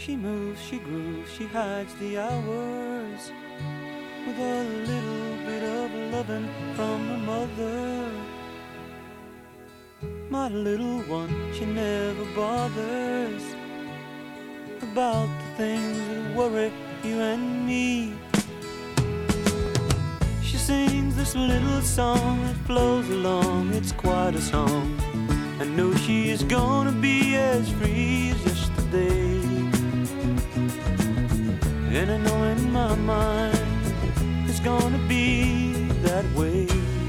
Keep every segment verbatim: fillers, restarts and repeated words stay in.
She moves, she grooves, she hides the hours with a little bit of loving from her mother. My little one, she never bothers about the things that worry you and me. She sings this little song that flows along, it's quite a song. I know she is gonna be as free as yesterday. And I know in my mind it's gonna be that way.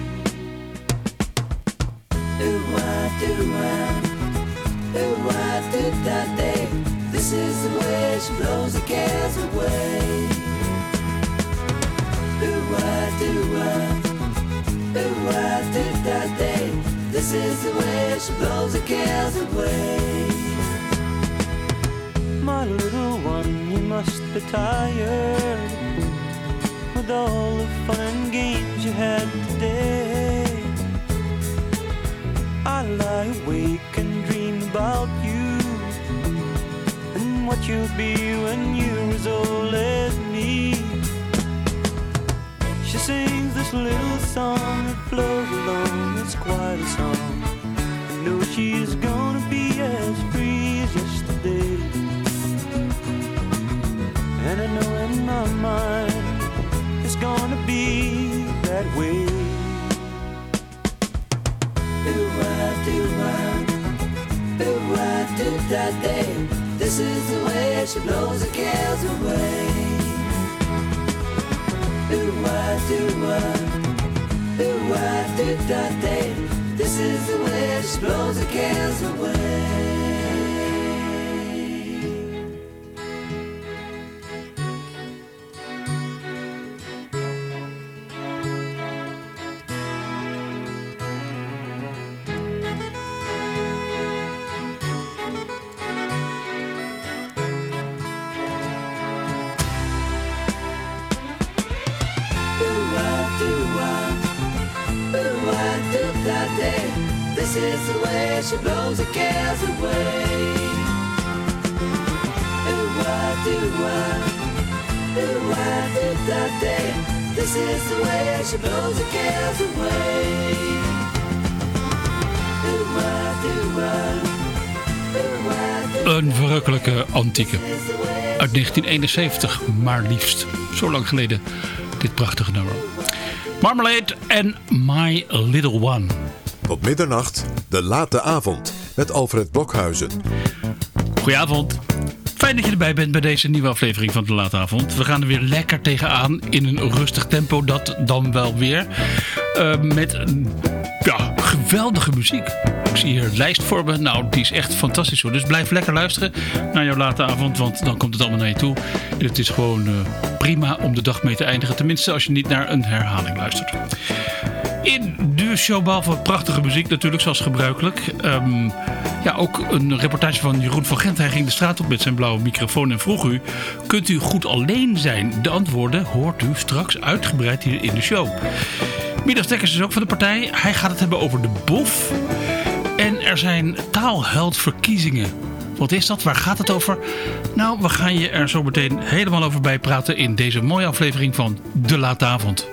Ooh-wah-doo-wah, this is the way she blows the cares away. Ooh-wah-doo-wah, ooh-wah-doo-da-day, this is the way she blows the cares away. My little one, you must be tired with all the fun and games you had today. I lie awake and dream about you and what you'll be when you're as old as me. She sings this little song that flows along, it's quite a song. I know she's gonna be as free as yesterday. And I know in my mind it's gonna be that way. Ooh-wah-doo-wah, ooh-wah-doo-da-day, this is the way she blows the cares away. Ooh-wah-doo-wah, ooh-wah-doo-da-day, this is the way she blows the cares away. This is the way she blows the cares away. Ooh-wah-doo-wah, ooh-wah-doo-da-day, this is the way she blows the cares away. Ooh-wah-doo-wah, ooh-wah-doo-da-day. Een verrukkelijke antieke. Uit negentien eenenzeventig, maar liefst. Zo lang geleden, dit prachtige nummer. Marmalade en My Little One. Tot middernacht, de late avond met Alfred Blokhuizen. Goedenavond. Fijn dat je erbij bent bij deze nieuwe aflevering van de late avond. We gaan er weer lekker tegenaan in een rustig tempo, dat dan wel weer. Uh, met ja, geweldige muziek. Ik zie hier een lijst voor me. Nou, die is echt fantastisch hoor. Dus blijf lekker luisteren naar jouw late avond, want dan komt het allemaal naar je toe. En het is gewoon uh, prima om de dag mee te eindigen. Tenminste als je niet naar een herhaling luistert. In de show, behalve prachtige muziek natuurlijk, zoals gebruikelijk. Um, ja, ook een reportage van Jeroen van Gent. Hij ging de straat op met zijn blauwe microfoon en vroeg u: kunt u goed alleen zijn? De antwoorden hoort u straks uitgebreid hier in de show. Midas Dekkers is ook van de partij. Hij gaat het hebben over de boef. En er zijn taalheldverkiezingen. Wat is dat? Waar gaat het over? Nou, we gaan je er zo meteen helemaal over bijpraten in deze mooie aflevering van De Late Avond.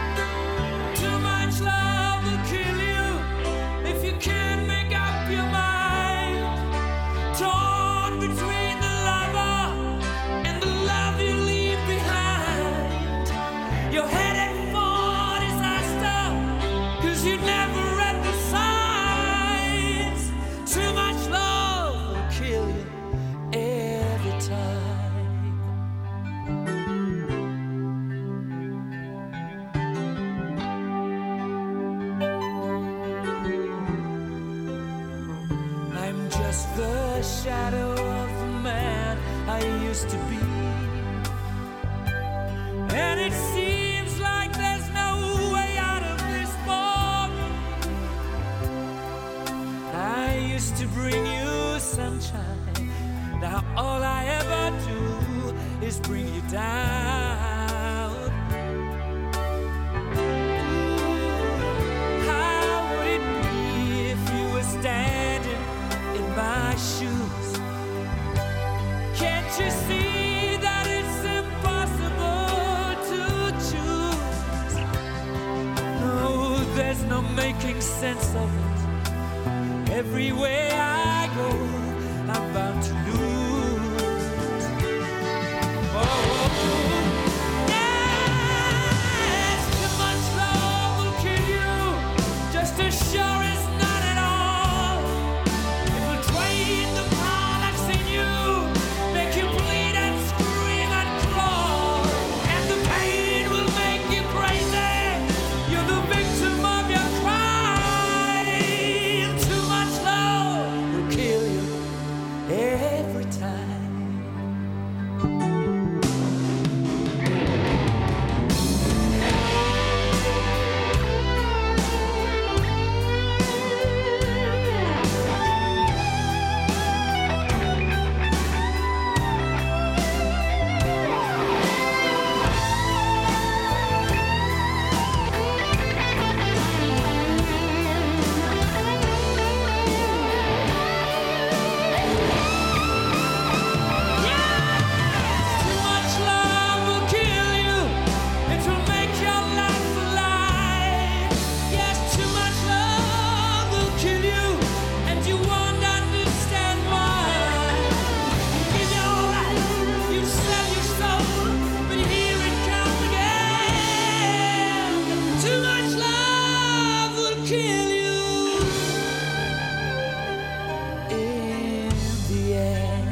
Too much love will kill you if you can't make up your mind. used to be. And it seems like there's no way out of this moment. I used to bring you sunshine. Now all I ever do is bring you down. How would it be if you were standing in my shoes? Can't you see that it's impossible to choose? No, there's no making sense of it. Everywhere I go, I'm bound to lose. Oh, yes, too much love will kill you, just as sure as not at all. It will drain the power that's in you, make you bleed and scream and crawl, and the pain will make you crazy. You're the victim of your crime. Too much love will kill you every time. Too much love will kill you. It will make your life alive. Yes, too much love will kill you, and you won't understand why. You give your life, you sell your soul, but here it comes again. Too much love will kill you in the end.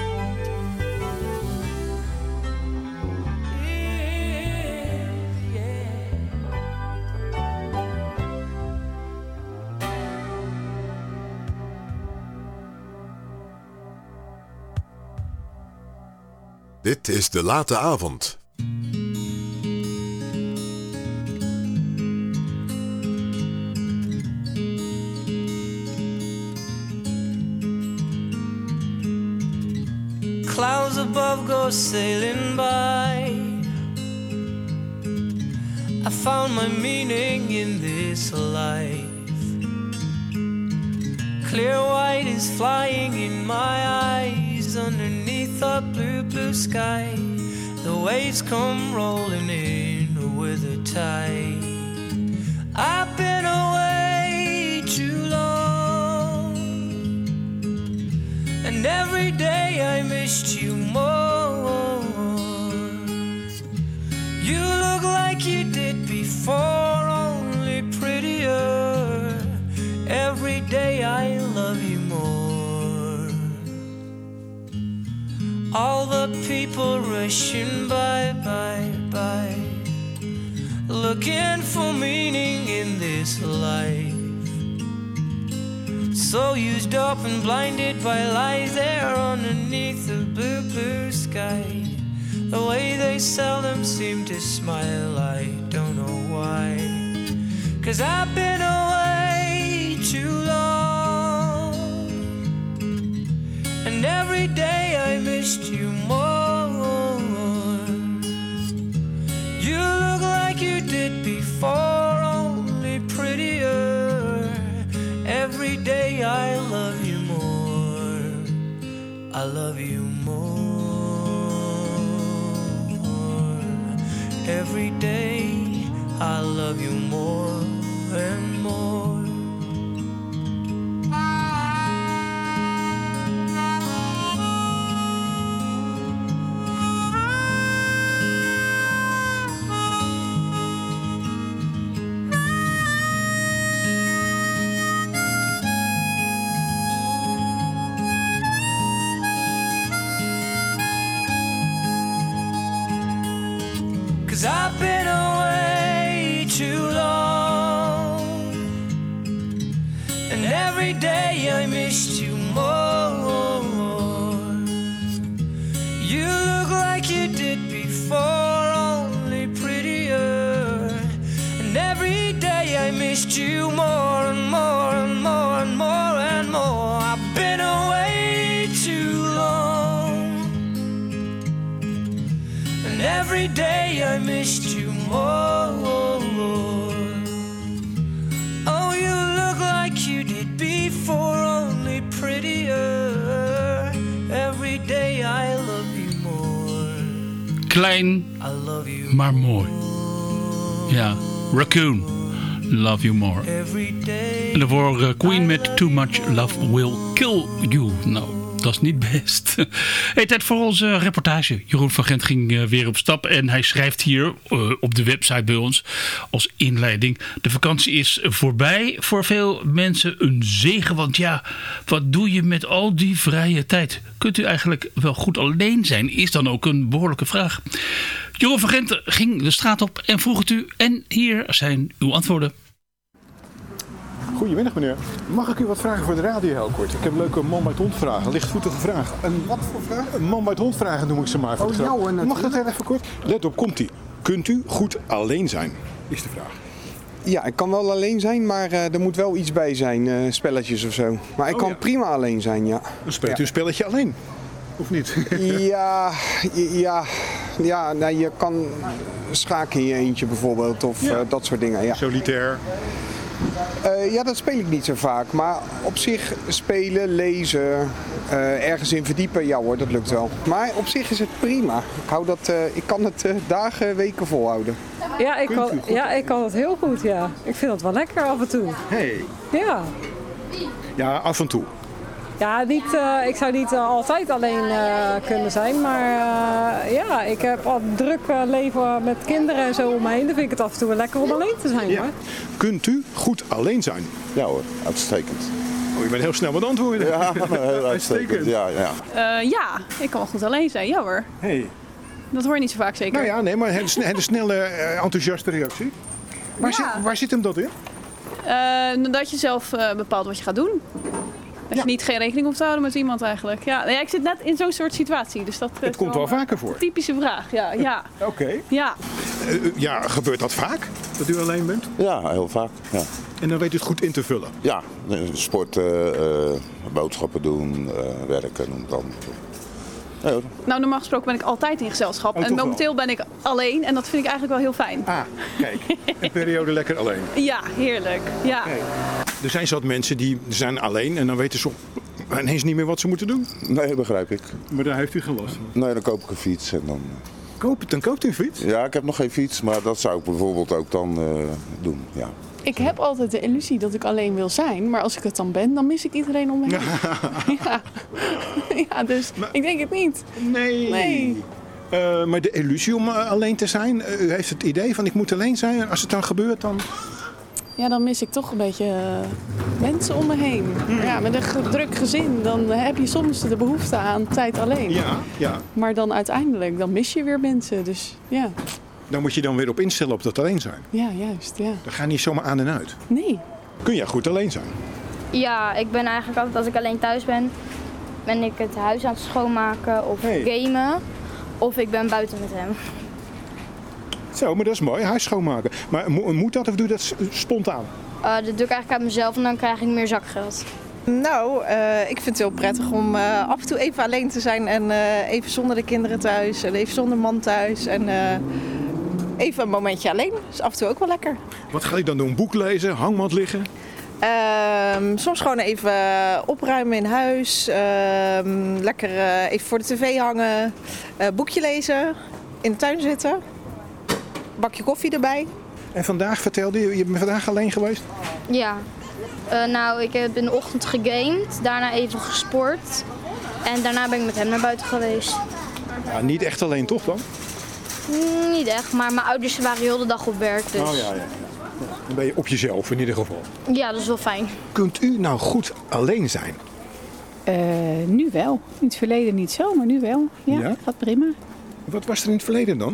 Dit is De Late Avond. Clouds above go sailing by. I found my meaning in this life. Clear white is flying in my eyes underneath a blue, blue sky. The waves come rolling in with a tide. I've been away too long, and every day I missed you more. You look like you did before, only prettier. Every day I love you more. All the people rushing by, by, by, looking for meaning in this life. So used up and blinded by lies there underneath the blue, blue sky. The way they seldom seem to smile, I don't know why. 'Cause I've been away too long, and every day I missed you more. You look like you did before, only prettier. Every day I love you more. I love you more. Every day I love you more and more. Cause I've been away too long, and every day I missed you more. You missed you more and more and more and more and more. I've been away too long, and every day I missed you more. Oh, you look like you did before, only prettier. Every day I love you more. Klein, I love you maar mooi. Ja, Raccoon, Love You More. every day. En daarvoor uh, Queen met Too Much Love Will Kill You. Nou, dat is niet best. Hey, tijd voor onze reportage. Jeroen van Gent ging uh, weer op stap en hij schrijft hier uh, op de website bij ons als inleiding: de vakantie is voorbij. Voor veel mensen een zegen, want ja, wat doe je met al die vrije tijd? Kunt u eigenlijk wel goed alleen zijn? Is dan ook een behoorlijke vraag. Jeroen van Gent ging de straat op en vroeg het u. En hier zijn uw antwoorden. Goedemiddag meneer. Mag ik u wat vragen voor de radio heel kort? Ik heb leuke man bij het hond vragen, lichtvoetige vragen. Een, Wat voor vraag? een man bij het hond vragen noem ik ze maar voor Oh, de grap. jou, en Mag dat natuurlijk. heel even kort? Let op, komt-ie. Kunt u goed alleen zijn? Is de vraag. Ja, ik kan wel alleen zijn, maar uh, er moet wel iets bij zijn, uh, spelletjes of zo. Maar ik Oh, kan ja. prima alleen zijn, ja. Dan speelt u Ja. een spelletje alleen? Of niet? Ja, ja, ja nou, je kan schaken in je eentje bijvoorbeeld of Ja. uh, dat soort dingen. Ja. Solitair. Uh, ja, dat speel ik niet zo vaak. Maar op zich spelen, lezen, uh, ergens in verdiepen, ja hoor, dat lukt wel. Maar op zich is het prima. Ik, hou dat, uh, ik kan het uh, dagen, weken volhouden. Ja, ik Kunt u kan, goed? ja, ik kan het heel goed, ja. Ik vind het wel lekker af en toe. Hey. Ja, Ja, af en toe. ja niet, eh, ik zou niet eh, altijd alleen eh, kunnen zijn, maar eh, ja, ik heb al een druk eh, leven met kinderen en zo om me heen. Dan vind ik het af en toe wel lekker om alleen te zijn, Ja. hoor. Kunt u goed alleen zijn? Ja hoor, uitstekend. Oh, je bent heel snel met antwoorden. Ja, heel uitstekend. Ja, ja. Uh, ja, ik kan wel goed alleen zijn. Ja hoor. Hey. Dat hoor je niet zo vaak zeker. Nou ja, nee, maar een hele snelle, uh, enthousiaste reactie. Waar, Ja. zit, waar zit hem dat in? Uh, dat je zelf uh, bepaalt wat je gaat doen. Dat Ja. je niet geen rekening hoeft te houden met iemand eigenlijk. Ja, nee, ik zit net in zo'n soort situatie. Dus dat Het is komt wel een vaker voor. typische vraag. Ja, ja, Oké. ja. Uh, uh, ja, gebeurt dat vaak? Dat u alleen bent? Ja, heel vaak. Ja, En dan weet u het goed in te vullen. ja sporten, uh, boodschappen doen, uh, werken, noem het dan. Ja, hoor. Nou, normaal gesproken ben ik altijd in gezelschap. Oh, en toch wel? momenteel ben ik alleen. En dat vind ik eigenlijk wel heel fijn. Ah, kijk. Een periode lekker alleen. Ja, heerlijk. Ja. Kijk. Er zijn zat mensen die zijn alleen en dan weten ze ineens niet meer wat ze moeten doen. Nee, dat begrijp ik. Maar daar heeft u geen last van. Nee, dan koop ik een fiets en dan... Koop, dan koopt u een fiets? Ja, ik heb nog geen fiets, maar dat zou ik bijvoorbeeld ook dan uh, doen, ja. Ik heb altijd de illusie dat ik alleen wil zijn, maar als ik het dan ben, dan mis ik iedereen om me heen. Ja. Ja, dus Maar- ik denk het niet. Nee. Nee. Uh, maar de illusie om uh, alleen te zijn, uh, u heeft het idee van ik moet alleen zijn en als het dan gebeurt dan... Ja, dan mis ik toch een beetje uh, mensen om me heen. Ja, met een ge- druk gezin, dan heb je soms de behoefte aan tijd alleen. Ja, ja. Maar dan uiteindelijk, dan mis je weer mensen. Dus ja, Dan moet je dan weer op instellen op dat alleen zijn. ja juist. Ja. Dan ga je niet zomaar aan en uit. Nee. Kun jij goed alleen zijn? Ja, ik ben eigenlijk altijd, als ik alleen thuis ben, ben ik het huis aan het schoonmaken of Hey. gamen. Of ik ben buiten met hem. Zo, maar dat is mooi, huis schoonmaken. Maar mo- moet dat of doe je dat s- spontaan? Uh, dat doe ik eigenlijk uit mezelf en dan krijg ik meer zakgeld. Nou, uh, ik vind het heel prettig om uh, af en toe even alleen te zijn en uh, even zonder de kinderen thuis en even zonder man thuis en uh, even een momentje alleen. Dus af en toe ook wel lekker. Wat ga je dan doen? Boek lezen, hangmat liggen? Uh, soms gewoon even opruimen in huis, uh, lekker uh, even voor de tv hangen, uh, boekje lezen, in de tuin zitten, bakje koffie erbij. En vandaag vertelde je, je bent vandaag alleen geweest? Ja, uh, nou ik heb in de ochtend gegamed, daarna even gesport. En daarna ben ik met hem naar buiten geweest. Ja, niet echt alleen toch dan? Mm, niet echt, maar mijn ouders waren heel de dag op werk. Dus Oh ja, ja, ja. Dan ben je op jezelf in ieder geval. ja, dat is wel fijn. Kunt u nou goed alleen zijn? Uh, nu wel. In het verleden niet zo, maar nu wel. Ja, Ja? gaat prima. Wat was er in het verleden dan?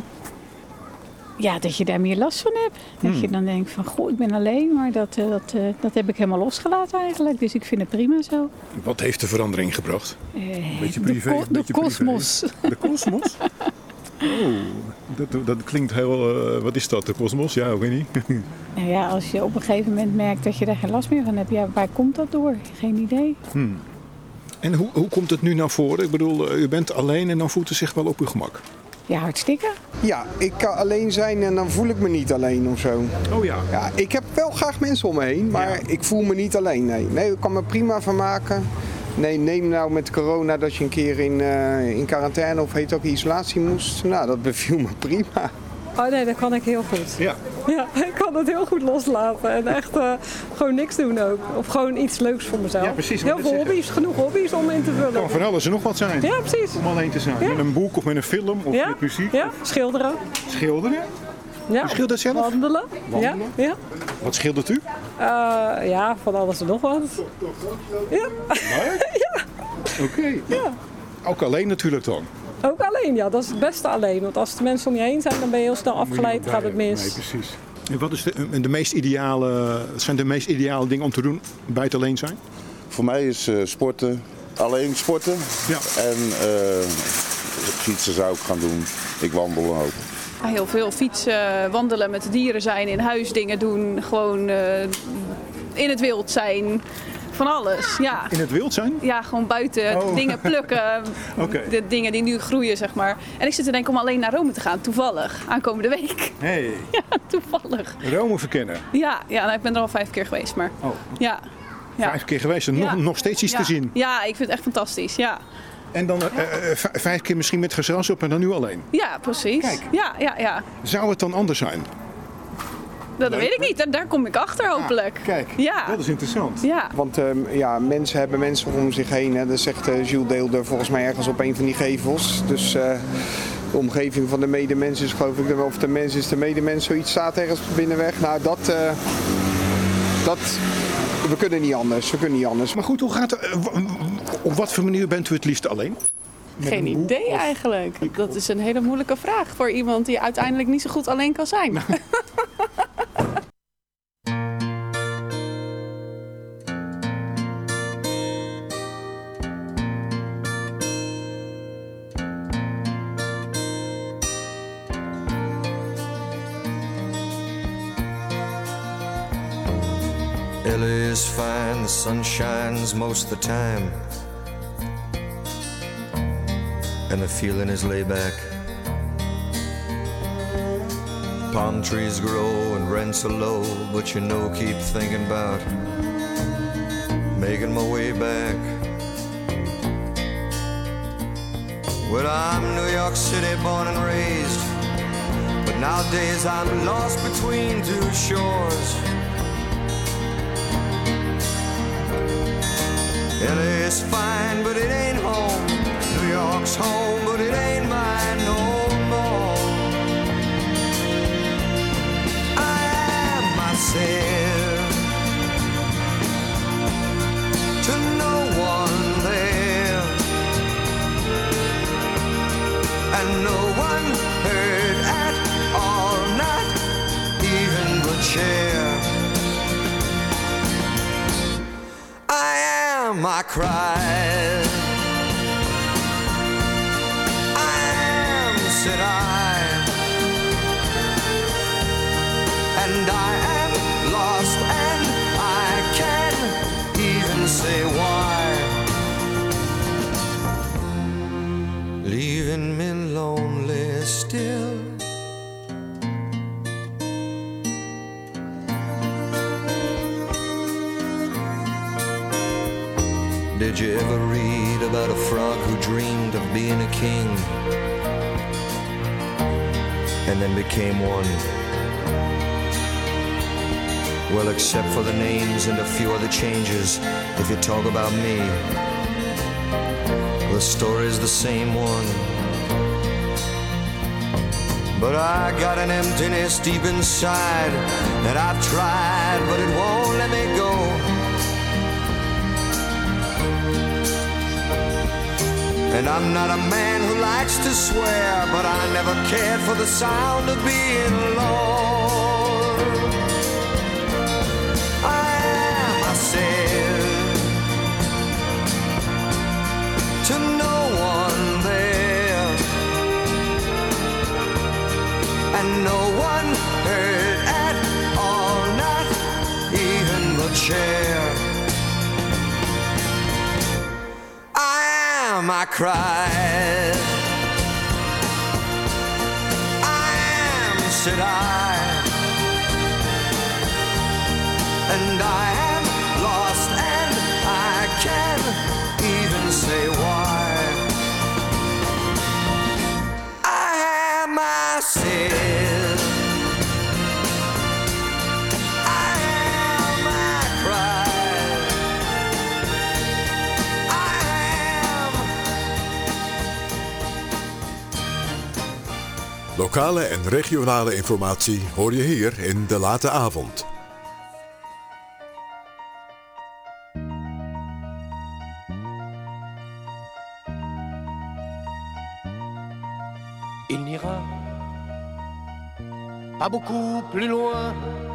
Ja, dat je daar meer last van hebt. Dat Hmm. je dan denkt van, goh, ik ben alleen, maar dat, uh, dat, uh, dat heb ik helemaal losgelaten eigenlijk. Dus ik vind het prima zo. Wat heeft de verandering gebracht? Uh, Beetje de privé, ko- een de beetje privé. kosmos. De kosmos? Oh, dat, dat klinkt heel... Uh, wat is dat, de kosmos? Ja, ik weet niet. Nou ja, als je op een gegeven moment merkt dat je daar geen last meer van hebt, ja, waar komt dat door? Geen idee. Hmm. En hoe, hoe komt het nu naar voren? Ik bedoel, uh, u bent alleen en dan voelt u zich wel op uw gemak. Ja, hartstikke. Ja, ik kan alleen zijn en dan voel ik me niet alleen of zo. Oh ja. Ja, ik heb wel graag mensen om me heen, maar ja. ik voel me niet alleen. Nee, nee, ik kan me prima van maken. Nee, neem nou met corona dat je een keer in, uh, in quarantaine of heet ook isolatie moest. Nou, dat beviel me prima. Oh nee, dat kan ik heel goed. Ja. Ja, ik kan het heel goed loslaten en echt uh, gewoon niks doen ook. Of gewoon iets leuks voor mezelf. Ja, precies. Heel veel hobby's, genoeg hobby's om in te vullen. Kan van alles en nog wat zijn. Ja, precies. Om alleen te zijn. Ja. Met een boek of met een film of ja. met muziek. Ja, of... schilderen. Schilderen? Ja. U schildert zelf? Wandelen. Wandelen? Ja. Ja. Wat schildert u? Uh, ja, van alles en nog wat. Ja. Leuk. Ja. Oké. Okay. Ja. Ook alleen natuurlijk dan? Ook alleen, ja. Dat is het beste alleen. Want als de mensen om je heen zijn, dan ben je heel snel afgeleid, gaat het mis. Nee, precies. En wat is de, de meest ideale, zijn de meest ideale dingen om te doen bij het alleen zijn? Voor mij is uh, sporten, alleen sporten. Ja. En uh, fietsen zou ik gaan doen. Ik wandel ook. Ja, heel veel fietsen, wandelen met de dieren zijn, in huis dingen doen, gewoon uh, in het wild zijn. Van alles, ja. In het wild zijn? Ja, gewoon buiten oh. dingen plukken. Okay. De dingen die nu groeien, zeg maar. En ik zit te denken om alleen naar Rome te gaan, toevallig. Aankomende week. Hey. Ja, toevallig. Rome verkennen? Ja, ja nou, ik ben er al vijf keer geweest, maar oh. ja. ja. Vijf keer geweest en ja. nog, nog steeds iets ja. te zien? Ja, ik vind het echt fantastisch, ja. En dan uh, uh, v- vijf keer misschien met gezelschap en dan nu alleen? Ja, precies. Kijk. Ja, ja, ja. Zou het dan anders zijn? Dat, dat weet ik niet. Daar kom ik achter hopelijk. Ah, kijk, ja. dat is interessant. Ja. Want um, ja, mensen hebben mensen om zich heen. Hè. Dat zegt uh, Jules Deelder volgens mij ergens op een van die gevels. Dus uh, de omgeving van de medemens is geloof ik, of de mens is de medemens, zoiets staat ergens binnenweg. Nou, dat, uh, dat, we kunnen niet anders. We kunnen niet anders. Maar goed, hoe gaat het? Uh, op wat voor manier bent u het liefst alleen? Met Geen idee of... eigenlijk. Dat is een hele moeilijke vraag voor iemand die uiteindelijk niet zo goed alleen kan zijn. Ellie is fine, the sun shines most of the time, and the feeling is laid back. Palm trees grow and rents are low, but you know, keep thinking about making my way back. Well, I'm New York City born and raised, but nowadays I'm lost between two shores. L A's fine, but it ain't home. New York's home, but it ain't mine no more. I am myself to no one there, and no one heard at all, not even the chair. I am, I cried. I am, said I, and I am lost, and I can't even say why. Leaving me lonely still. Did you ever read about a frog who dreamed of being a king and then became one? Well, except for the names and a few other changes, if you talk about me, the story's the same one. But I got an emptiness deep inside that I've tried, but it won't let me go. And I'm not a man who likes to swear, but I never cared for the sound of being alone. I am, I said, to no one there, chair. I am, I cried. I am, said I. And I am lost and I can't even say why. I am, I said. I am, I cried. I am. Lokale en regionale informatie hoor je hier in De Late Avond. Il n'ira pas beaucoup plus loin.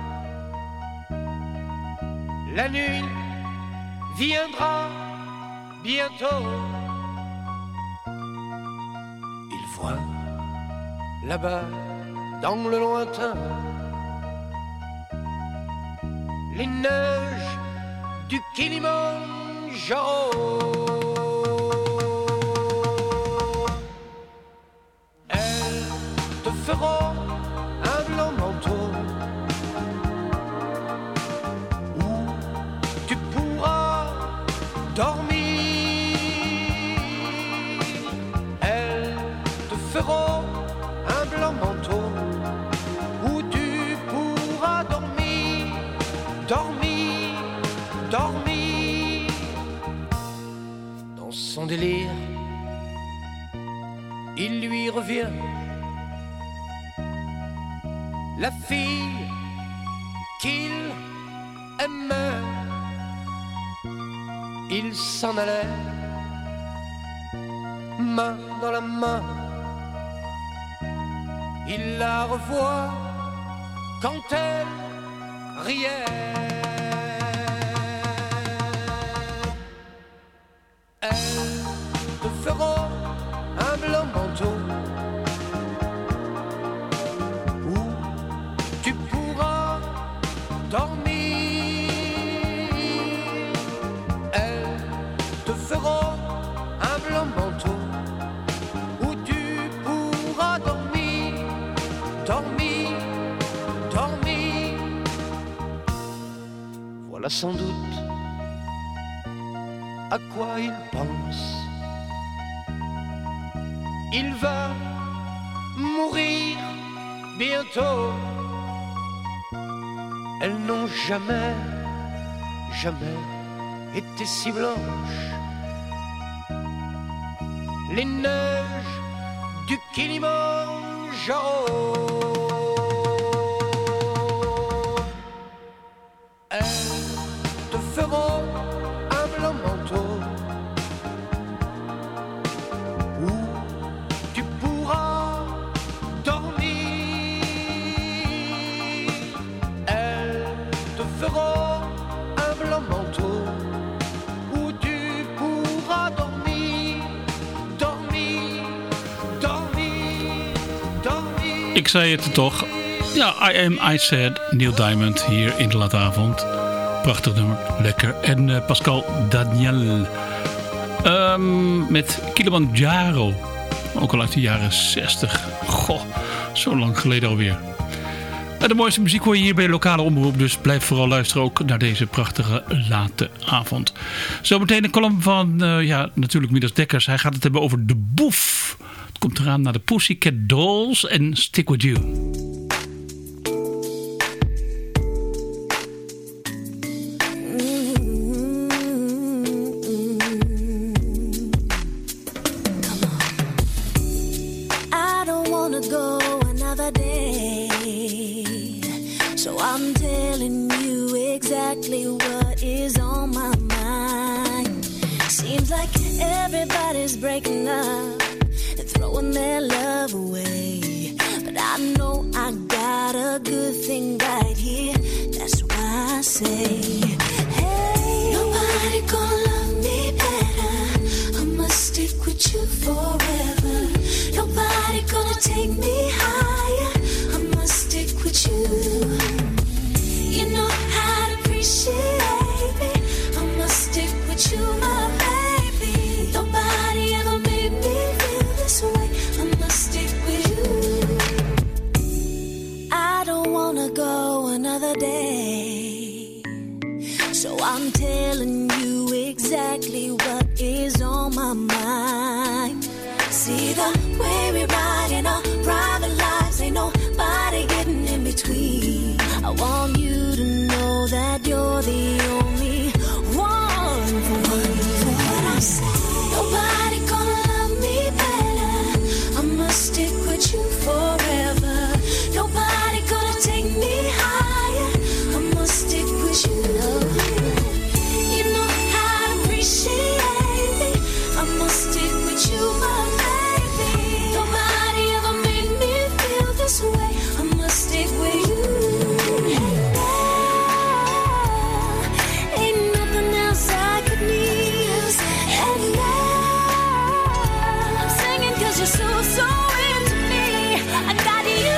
La nuit viendra bientôt. Il voit là-bas dans le lointain les neiges du Kilimandjaro. Feront un blanc manteau où tu pourras dormir. Elles te feront un blanc manteau où tu pourras dormir, dormir, dormir. Dans son délire, il lui revient la fille qu'il aimait. Il s'en allait, main dans la main. Il la revoit quand elle riait. Elles te feront un blanc manteau dormir. Elles te feront un blanc manteau où tu pourras dormir, dormir, dormir. Voilà sans doute à quoi il pense. Il va mourir bientôt. Elles n'ont jamais, jamais été si blanches. Les neiges du Kilimandjaro. Elles te feront un blanc manteau où tu pourras dormir. Feront un blanc manteau où tu pourras dormir, dormir, dormir, dormir. Ik zei het toch. Ja, I Am, I Said, Neil Diamond hier in De Late Avond. Prachtig nummer, lekker. En uh, Pascal Daniel um, met Kilimandjaro. Ook al uit de jaren zestig. Goh, zo lang geleden alweer. De mooiste muziek hoor je hier bij de lokale omroep, dus blijf vooral luisteren ook naar deze prachtige late avond. Zometeen een column van, uh, ja, natuurlijk Midas Dekkers. Hij gaat het hebben over De Boef. Het komt eraan naar de Pussycat Dolls en Stick With You. I'm telling you exactly what is on my mind. Seems like everybody's breaking up and throwing their love away. But I know I got a good thing right here. That's why I say, hey, nobody gonna love me better. I must stick with you forever. Nobody gonna take me higher. I must stick with you. You know how to appreciate So I'm telling you exactly what is on my mind. See the way we ride in our private lives, ain't nobody getting in between. I want you to know that you're the only one for me. For what I'm saying, nobody gonna love me better. I must stick with you forever. Nobody gonna take me higher. I must stick with you. You know how to appreciate me. I must stick with you, my baby. Nobody ever made me feel this way. I must stick with you. And ain't nothing else I could need. And now I'm singing 'cause you're so, so into me. I got you.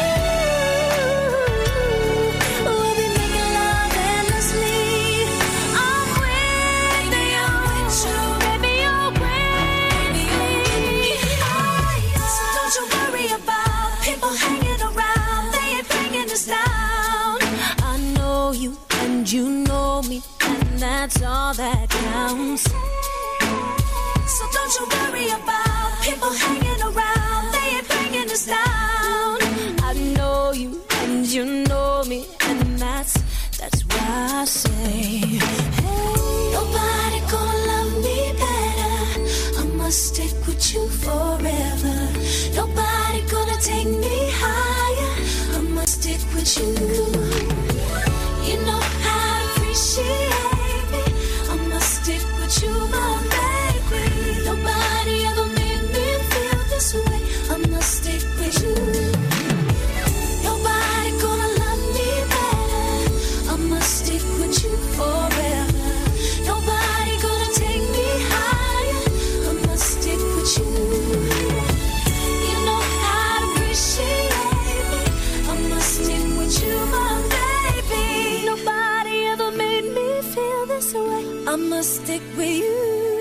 We'll be making love endlessly. I'm with you, baby, you're with me. So don't you worry about people hanging around. They ain't bringing us down. I know you and you know me, and that's all that counts. So don't you worry about people hanging around. They ain't bringing us down. I know you and you know me, and that's that's why I say, hey, nobody gonna love me better. I must stick with you forever. Nobody gonna take me higher. I must stick with you. You know how to appreciate me. I must stick with you, my baby. Nobody ever made me feel this way. I must stick with you. Nobody gonna love me better. I must stick with you forever. Nobody gonna take me higher. I must stick with you. You know how to appreciate me. I must stick with you, my baby. Nobody ever made me feel this way. I must stick with you.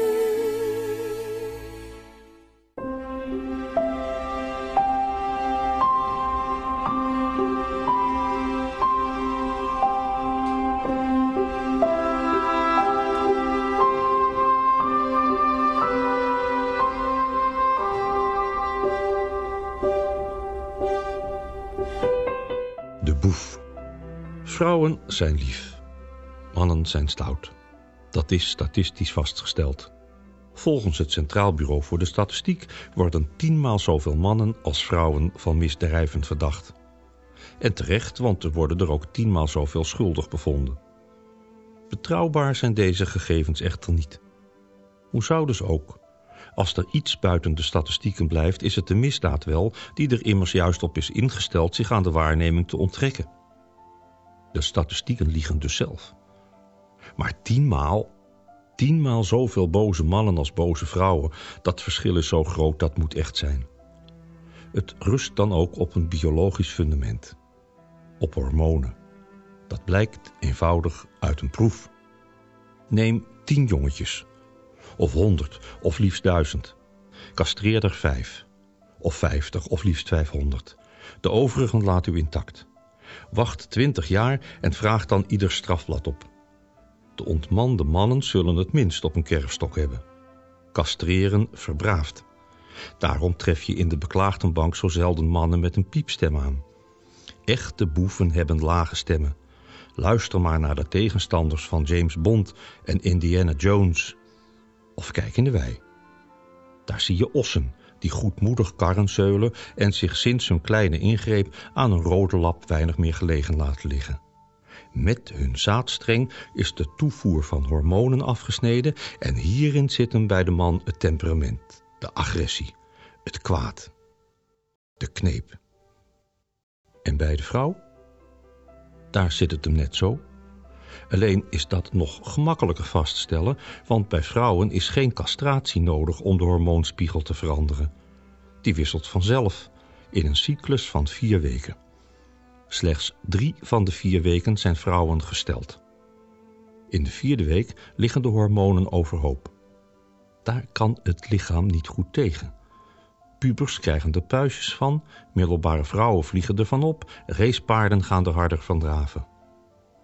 De boef. Vrouwen zijn lief. Mannen zijn stout. Dat is statistisch vastgesteld. Volgens het Centraal Bureau voor de Statistiek worden tienmaal zoveel mannen als vrouwen van misdrijven verdacht. En terecht, want er worden er ook tienmaal zoveel schuldig bevonden. Betrouwbaar zijn deze gegevens echter niet. Hoe zouden ze ook? Als er iets buiten de statistieken blijft, is het de misdaad wel, die er immers juist op is ingesteld zich aan de waarneming te onttrekken. De statistieken liegen dus zelf. Maar tienmaal, tienmaal zoveel boze mannen als boze vrouwen, dat verschil is zo groot, dat moet echt zijn. Het rust dan ook op een biologisch fundament. Op hormonen. Dat blijkt eenvoudig uit een proef. Neem tien jongetjes. Of honderd, of liefst duizend. Castreer er vijf. Of vijftig, of liefst vijfhonderd. De overigen laat u intact. Wacht twintig jaar en vraag dan ieder strafblad op. De ontmande mannen zullen het minst op een kerfstok hebben. Castreren verbraaft. Daarom tref je in de beklaagdenbank zo zelden mannen met een piepstem aan. Echte boeven hebben lage stemmen. Luister maar naar de tegenstanders van James Bond en Indiana Jones. Of kijk in de wei. Daar zie je ossen die goedmoedig karren zeulen en zich sinds hun kleine ingreep aan een rode lap weinig meer gelegen laten liggen. Met hun zaadstreng is de toevoer van hormonen afgesneden en hierin zit hem bij de man het temperament, de agressie, het kwaad, de kneep. En bij de vrouw? Daar zit het hem net zo. Alleen is dat nog gemakkelijker vast te stellen, want bij vrouwen is geen castratie nodig om de hormoonspiegel te veranderen. Die wisselt vanzelf in een cyclus van vier weken. Slechts drie van de vier weken zijn vrouwen gesteld. In de vierde week liggen de hormonen overhoop. Daar kan het lichaam niet goed tegen. Pubers krijgen er puistjes van, middelbare vrouwen vliegen ervan op, racepaarden gaan er harder van draven.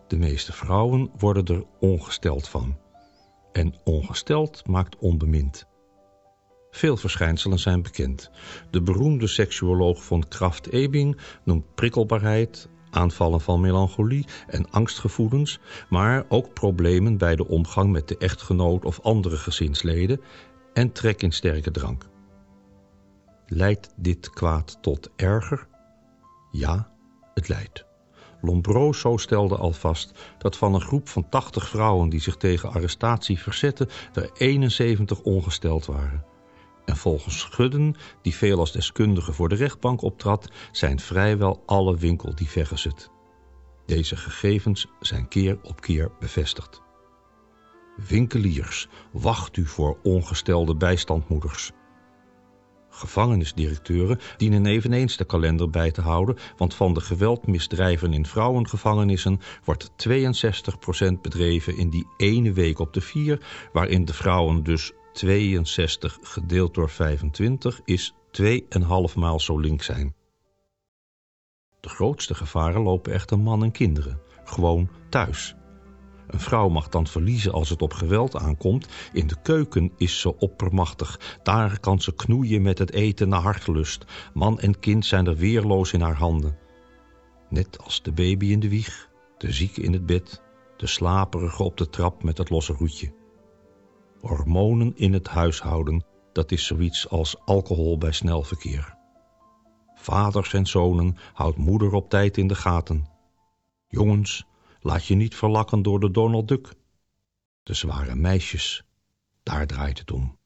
De meeste vrouwen worden er ongesteld van. En ongesteld maakt onbemind. Veel verschijnselen zijn bekend. De beroemde seksuoloog von Krafft-Ebing noemt prikkelbaarheid, aanvallen van melancholie en angstgevoelens, maar ook problemen bij de omgang met de echtgenoot of andere gezinsleden en trek in sterke drank. Leidt dit kwaad tot erger? Ja, het leidt. Lombroso stelde al vast dat van een groep van tachtig vrouwen die zich tegen arrestatie verzetten, er eenenzeventig ongesteld waren. En volgens Schudden, die veel als deskundige voor de rechtbank optrad, zijn vrijwel alle winkeldieven het. Deze gegevens zijn keer op keer bevestigd. Winkeliers, wacht u voor ongestelde bijstandmoeders. Gevangenisdirecteuren dienen eveneens de kalender bij te houden, want van de geweldmisdrijven in vrouwengevangenissen wordt tweeënzestig procent bedreven in die ene week op de vier, waarin de vrouwen dus tweeënzestig gedeeld door vijfentwintig is twee en een half maal zo link zijn. De grootste gevaren lopen echter man en kinderen, gewoon thuis. Een vrouw mag dan verliezen als het op geweld aankomt. In de keuken is ze oppermachtig. Daar kan ze knoeien met het eten naar hartelust. Man en kind zijn er weerloos in haar handen. Net als de baby in de wieg, de zieke in het bed, de slaperige op de trap met het losse roetje. Hormonen in het huishouden, dat is zoiets als alcohol bij snelverkeer. Vaders en zonen houdt moeder op tijd in de gaten. Jongens, laat je niet verlakken door de Donald Duck. De zware meisjes, daar draait het om.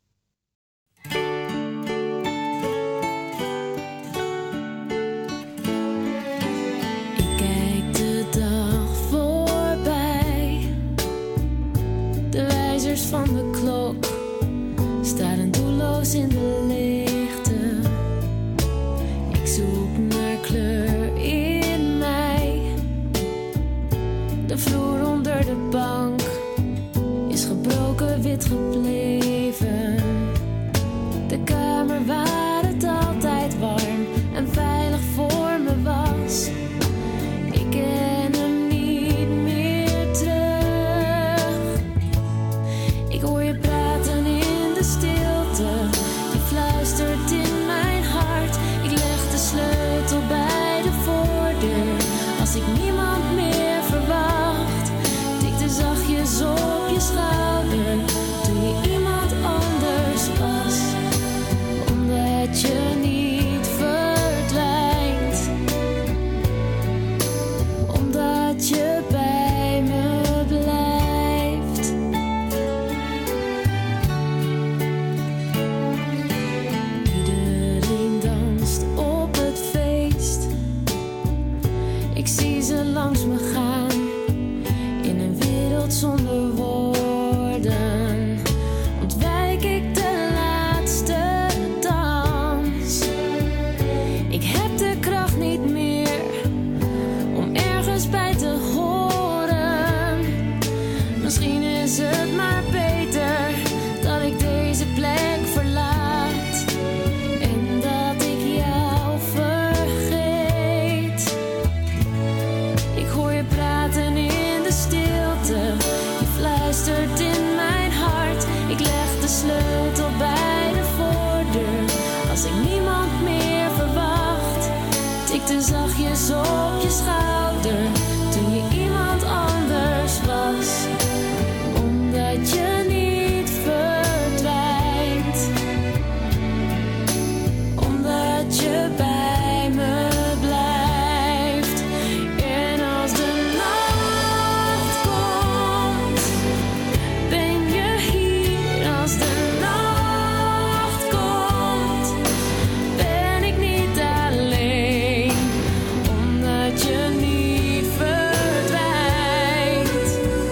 Ik kijk de dag voorbij. De wijzers van de klok staren doelloos in de leegte. Ik zoek naar kleur in mij. De vloer onder de bank is gebroken wit gebleven. De kamer waar het altijd warm en veilig voor me was. Ik ken hem niet meer terug. Ik hoor je praten in de stilte. Je fluistert in mijn hart. Ik leg de sleutel bij de voordeur. Als ik niemand meer verwacht, tikte zachtjes op je schouder toen je iemand anders was. Omdat je niet verdwijnt, omdat je bij me blijft. Iedereen danst op het feest. Ik zie ze langs me gaan in een wereld zonder woorden. Ontwijk ik de laatste dans. Ik heb de kracht niet meer om ergens bij te horen. Misschien is het maar beter dat ik deze plek verlaat en dat ik jou vergeet. Ik hoor je praten in de stilte. Je fluistert in mijn hart. Ik leg de sleutel bij de voordeur. Als ik niemand meer verwacht, tikte zachtjes op je schouder toen je iemand anders was. Omdat je niet verdwijnt, omdat je bij me blijft. En als de nacht komt, ben je hier. Als de nacht komt, ben ik niet alleen, omdat je niet verdwijnt.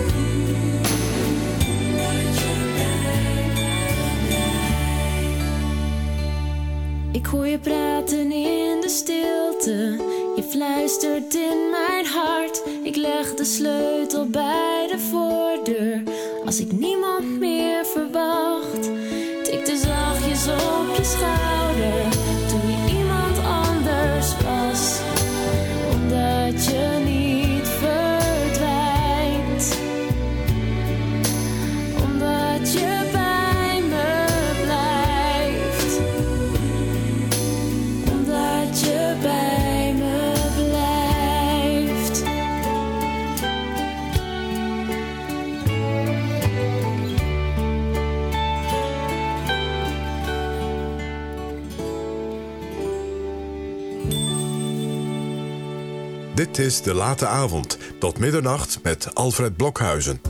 Ik hoor je praten in de stilte. Je fluistert in mijn hart. Ik leg de sleutel bij de voordeur. Als ik niemand meer verwacht, tikte zachtjes op je schouder toen je iemand anders was. Omdat je niet verdwijnt. Dit is De Late Avond, tot middernacht met Alfred Blokhuizen.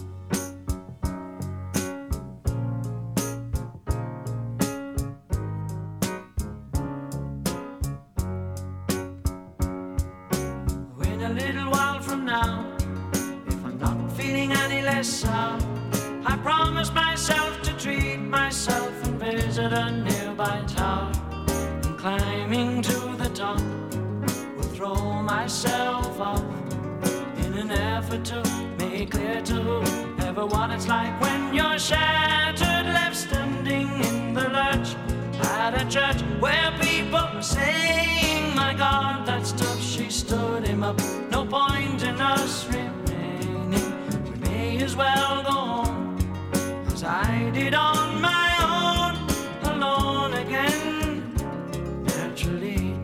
In a little while from now, if I'm not feeling any less sound, I promise myself to treat myself and visit a nearby tower. And climbing to the top, will throw myself off in an effort to make clear to whoever what it's like when you're shattered, left standing in the lurch at a church where people are saying, my God, that stuff, she stood him up. No point in us remaining, we may as well go home, as I did on my own, alone again, naturally.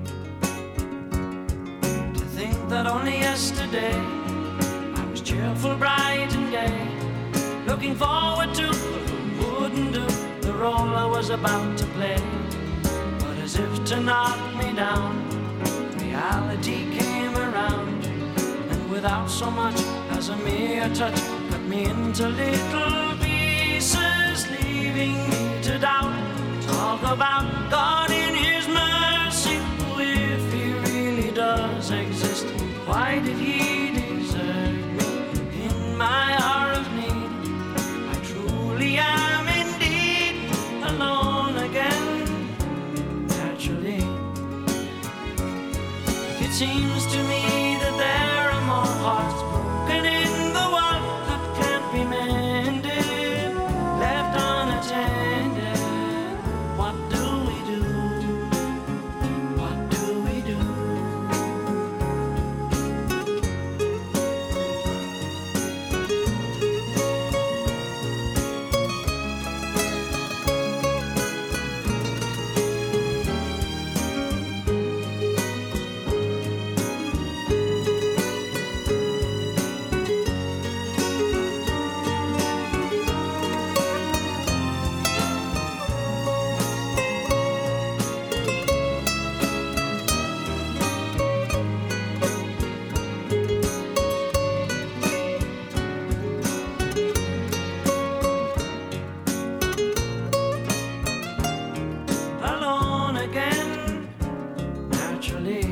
To think that only yesterday I was cheerful, bright and gay, looking forward to what wouldn't do the role I was about to play. But as if to knock me down, reality came around, and without so much as a mere touch, cut me into little pieces, leaving me to doubt. Talk about God in His mercy, who, if He really does exist, why did He desert me in my hour of need? I truly am indeed alone again, naturally. It seems to me that there are more hearts broken in the world that can't be mended, left unattended. What do we do? What do we do? Alone again, naturally.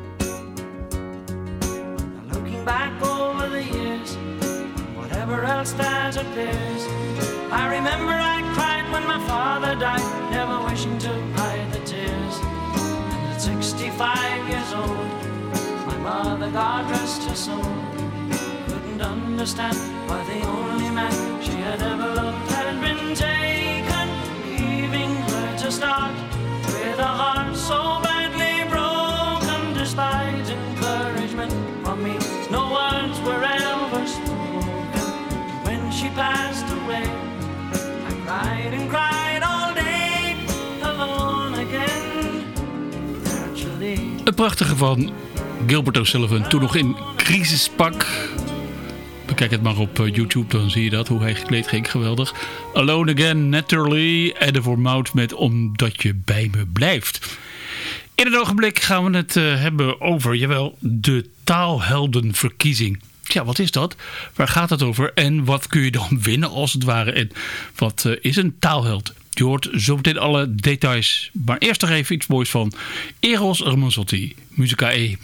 Now looking back over the years, whatever else that appears, I remember I cried when my father died, never wishing to hide the tears. And at sixty-five years old, my mother, God rest her soul, couldn't understand why the only man she had ever loved had been taken, leaving her to start with a heart so badly broken. Despite encouragement from me, no words were ever spoken. When she passed away, I cried and cried all day, alone again, naturally. Het prachtige van Gilbert O'Sullivan, toen nog in crisispak. Bekijk het maar op YouTube, dan zie je dat, hoe hij gekleed ging. Geweldig. Alone Again, Naturally. En de voormout met Omdat je bij me blijft. In het ogenblik gaan we het uh, hebben over, jawel, de taalheldenverkiezing. Tja, wat is dat? Waar gaat het over? En wat kun je dan winnen als het ware? En wat uh, is een taalheld? Je hoort zo meteen alle details. Maar eerst nog even iets moois van Eros Ramazzotti, Musica E.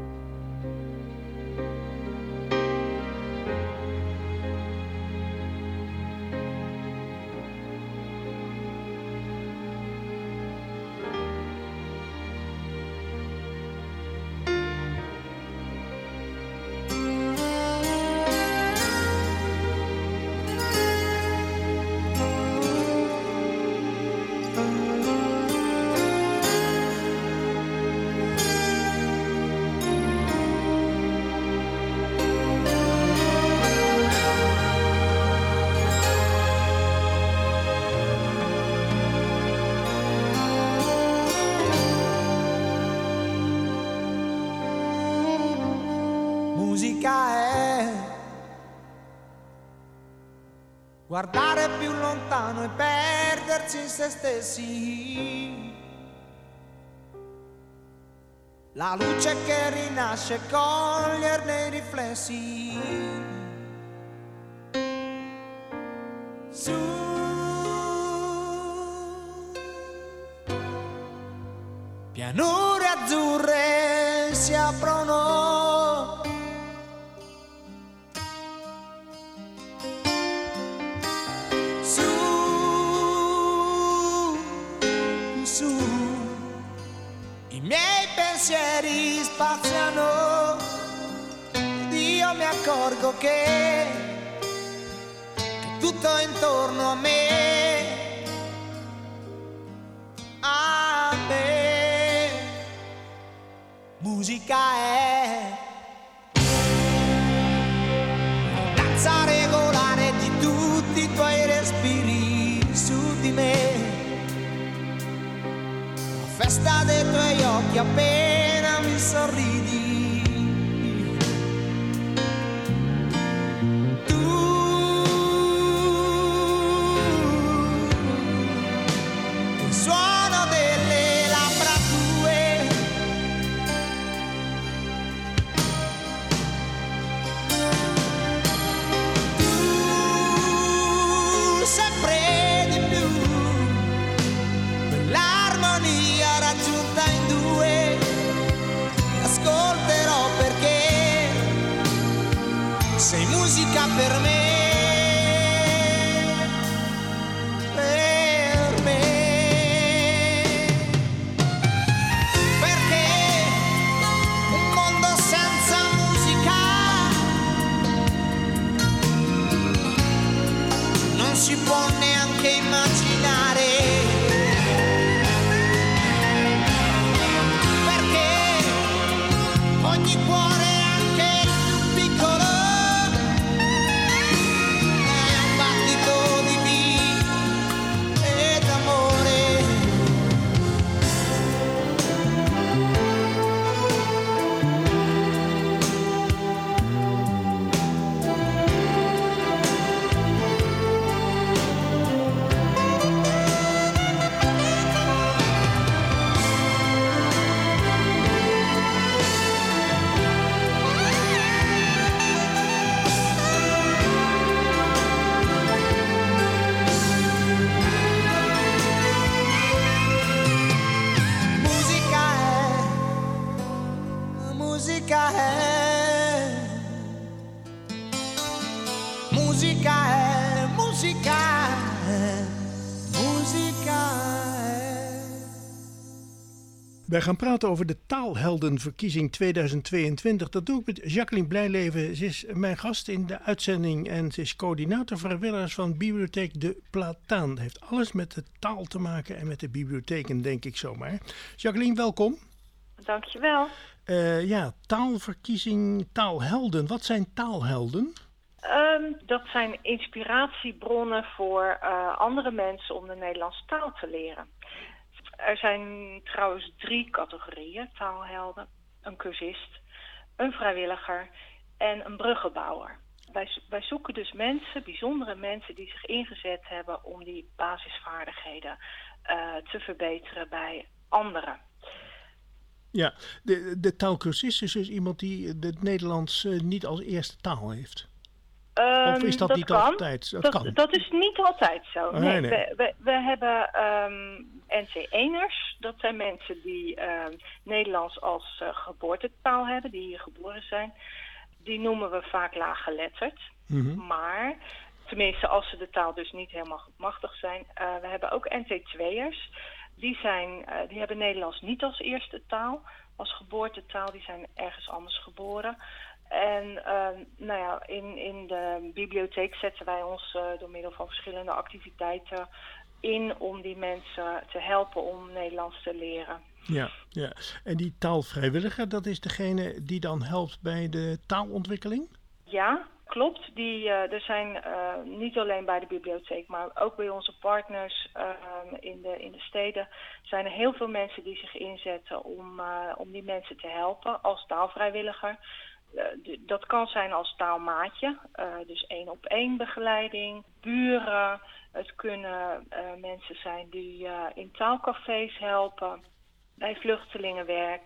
Musica è guardare più lontano e perdersi in se stessi. la luce che rinasce, coglierne i riflessi. Su, pianure azzurre si aprono, su, su, i miei pensieri spaziano ed io mi accorgo che, che tutto intorno a me, a me, musica è danza regolare di tutti i tuoi respiri su di me, la festa dei tuoi occhi appena mi sorridi. Sei musica per me, per me, perché un mondo senza musica non si può neanche immaginare, perché ogni cuore, musica è, musica è, musica è, musica è. Wij gaan praten over de Taalheldenverkiezing tweeduizend tweeëntwintig. Dat doe ik met Jacqueline Blijleven. Ze is mijn gast in de uitzending en ze is coördinator vrijwilligers van Bibliotheek De Plataan. Dat heeft alles met de taal te maken en met de bibliotheken, denk ik zomaar. Jacqueline, welkom. Dankjewel. Uh, ja, taalverkiezing, taalhelden. Wat zijn taalhelden? Um, dat zijn inspiratiebronnen voor uh, andere mensen om de Nederlandse taal te leren. Er zijn trouwens drie categorieën taalhelden. Een cursist, een vrijwilliger en een bruggenbouwer. Wij, wij zoeken dus mensen, bijzondere mensen die zich ingezet hebben om die basisvaardigheden uh, te verbeteren bij anderen. Ja, de, de taalcursist is dus iemand die het Nederlands uh, niet als eerste taal heeft. Um, of is dat, dat niet kan. altijd? Dat, dat, kan. dat is niet altijd zo. Oh, nee, nee. We, we, we hebben um, N C ééners. Dat zijn mensen die uh, Nederlands als uh, geboortetaal hebben, die hier geboren zijn. Die noemen we vaak laaggeletterd. Mm-hmm. Maar, tenminste als ze de taal dus niet helemaal machtig zijn. Uh, we hebben ook N C tweeërs. Die, zijn, uh, die hebben Nederlands niet als eerste taal, als geboortetaal. Die zijn ergens anders geboren. En uh, nou ja, in, in de bibliotheek zetten wij ons uh, door middel van verschillende activiteiten in om die mensen te helpen om Nederlands te leren. Ja, ja. En die taalvrijwilliger, dat is degene die dan helpt bij de taalontwikkeling? Ja, klopt. Die, uh, er zijn uh, niet alleen bij de bibliotheek, maar ook bij onze partners uh, in, de, in de steden zijn er heel veel mensen die zich inzetten om, uh, om die mensen te helpen als taalvrijwilliger. Uh, d- dat kan zijn als taalmaatje, uh, dus één op één begeleiding, buren. Het kunnen uh, mensen zijn die uh, in taalcafés helpen, bij vluchtelingenwerk.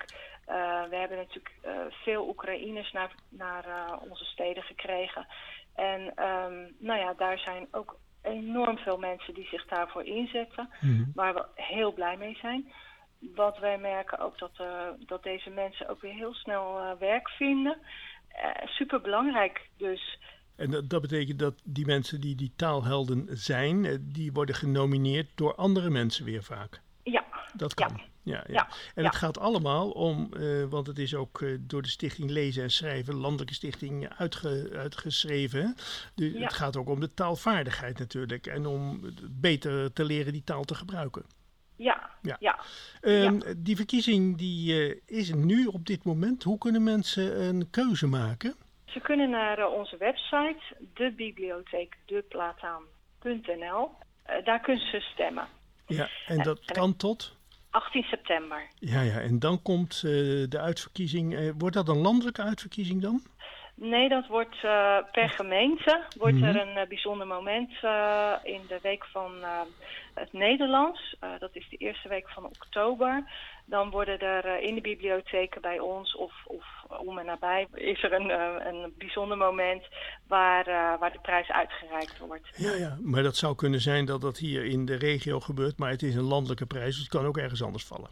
Uh, we hebben natuurlijk uh, veel Oekraïners naar, naar uh, onze steden gekregen. En um, nou ja, daar zijn ook enorm veel mensen die zich daarvoor inzetten. Mm-hmm. Waar we heel blij mee zijn. Wat wij merken ook dat, uh, dat deze mensen ook weer heel snel uh, werk vinden. Uh, super belangrijk dus. En dat, dat betekent dat die mensen die die taalhelden zijn, die worden genomineerd door andere mensen weer vaak? Ja. Dat kan. Ja. Ja, ja. ja. En het ja. gaat allemaal om, uh, want het is ook uh, door de Stichting Lezen en Schrijven, Landelijke Stichting, uitge, uitgeschreven. Dus ja. Het gaat ook om de taalvaardigheid natuurlijk en om beter te leren die taal te gebruiken. Ja, ja. ja. Um, ja. Die verkiezing die uh, is nu op dit moment. Hoe kunnen mensen een keuze maken? Ze kunnen naar uh, onze website, de bibliotheek de plataan punt n l. Uh, daar kunnen ze stemmen. Ja, en dat uh, kan tot? achttien september. Ja, ja, en dan komt uh, de uitverkiezing. Uh, wordt dat een landelijke uitverkiezing dan? Nee, dat wordt uh, per gemeente. Wordt mm-hmm. er een uh, bijzonder moment uh, in de week van uh, het Nederlands. Uh, dat is de eerste week van oktober. Dan worden er uh, in de bibliotheken bij ons of, of om en nabij is er een, uh, een bijzonder moment waar, uh, waar de prijs uitgereikt wordt. Ja, ja, maar dat zou kunnen zijn dat dat hier in de regio gebeurt, maar het is een landelijke prijs, dus het kan ook ergens anders vallen.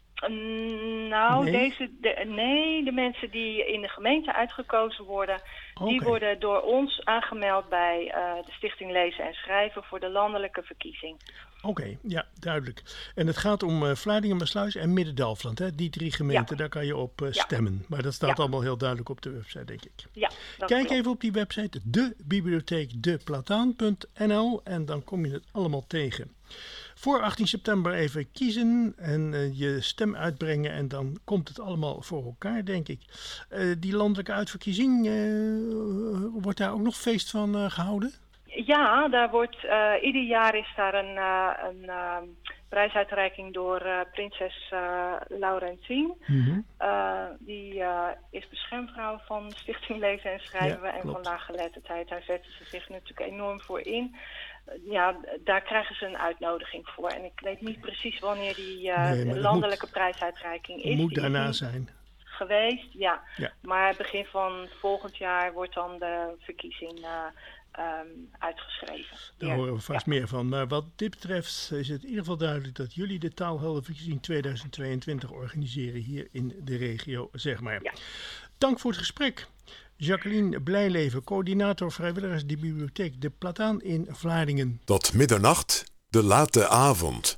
Nou, nee? Deze, de, nee, de mensen die in de gemeente uitgekozen worden, okay. die worden door ons aangemeld bij uh, de Stichting Lezen en Schrijven voor de landelijke verkiezing. Oké, okay, ja, duidelijk. En het gaat om uh, Vlaardingen, Maasluis en Midden-Delfland, hè? Die drie gemeenten, ja. Daar kan je op uh, stemmen. Ja. Maar dat staat ja. allemaal heel duidelijk op de website, denk ik. Ja, Kijk klopt. even op die website, de bibliotheek de plataan punt n l en dan kom je het allemaal tegen. Voor achttien september even kiezen en uh, je stem uitbrengen en dan komt het allemaal voor elkaar, denk ik. Uh, die landelijke uitverkiezing, uh, wordt daar ook nog feest van uh, gehouden? Ja, daar wordt, uh, ieder jaar is daar een, uh, een uh, prijsuitreiking door uh, prinses uh, Laurentien. Mm-hmm. Uh, die uh, is beschermvrouw van Stichting Lezen en Schrijven ja, en van laaggeletterdheid. Daar zetten ze zich natuurlijk enorm voor in. Ja, daar krijgen ze een uitnodiging voor. En ik weet niet precies wanneer die uh, nee, landelijke moet, prijsuitreiking is. Moet die daarna is zijn. Geweest, ja. ja. Maar begin van volgend jaar wordt dan de verkiezing uh, um, uitgeschreven. Daar ja. horen we vast ja. meer van. Maar wat dit betreft is het in ieder geval duidelijk dat jullie de Taalheldenverkiezing tweeduizend tweeëntwintig organiseren hier in de regio, zeg maar. Ja. Dank voor het gesprek. Jacqueline Blijleven, coördinator vrijwilligers de bibliotheek De Plataan in Vlaardingen. Tot middernacht, de late avond.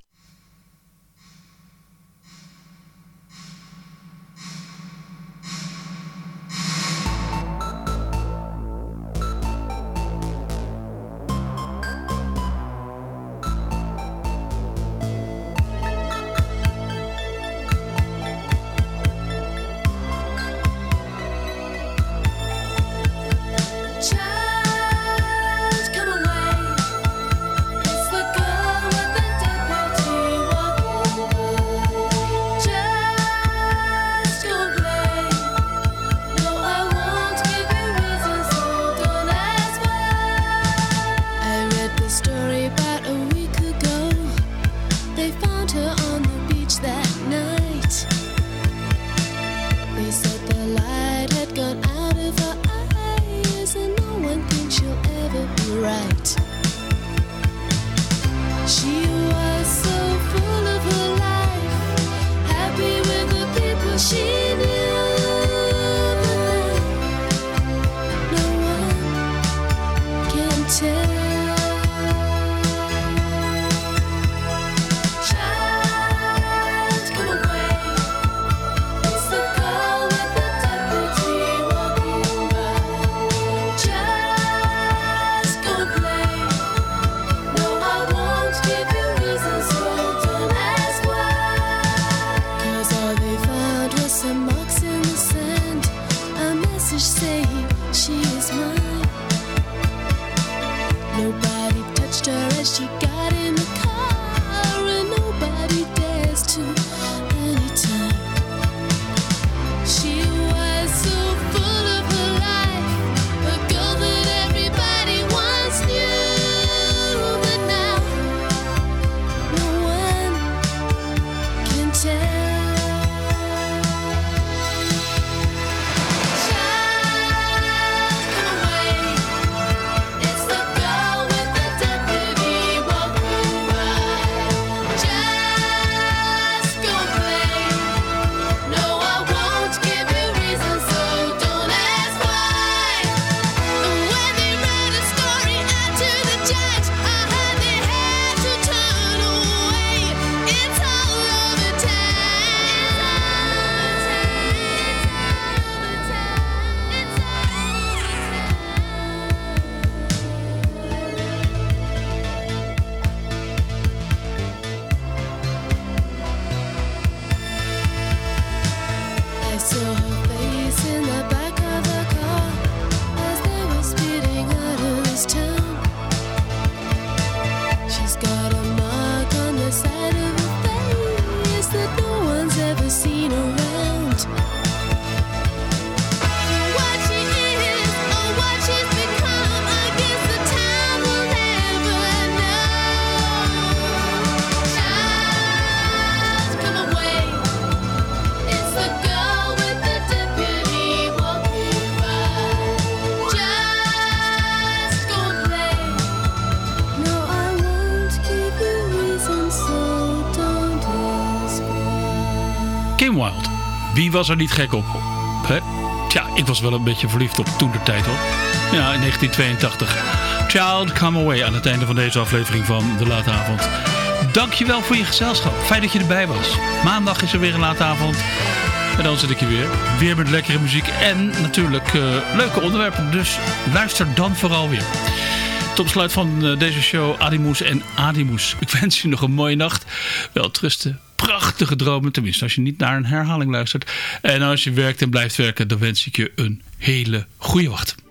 Kim Wilde. Wie was er niet gek op? Hè? Tja, ik was wel een beetje verliefd op toen de tijd hoor. Ja, in negentien tweeëntachtig. Child Come Away aan het einde van deze aflevering van De Late Avond. Dankjewel voor je gezelschap. Fijn dat je erbij was. Maandag is er weer een late avond. En dan zit ik hier weer. Weer met lekkere muziek en natuurlijk uh, leuke onderwerpen. Dus luister dan vooral weer. Tot besluit van uh, deze show Adimoes en Adimoes. Ik wens je nog een mooie nacht. Welterusten. Prachtige dromen. Tenminste als je niet naar een herhaling luistert. En als je werkt en blijft werken dan wens ik je een hele goede wacht.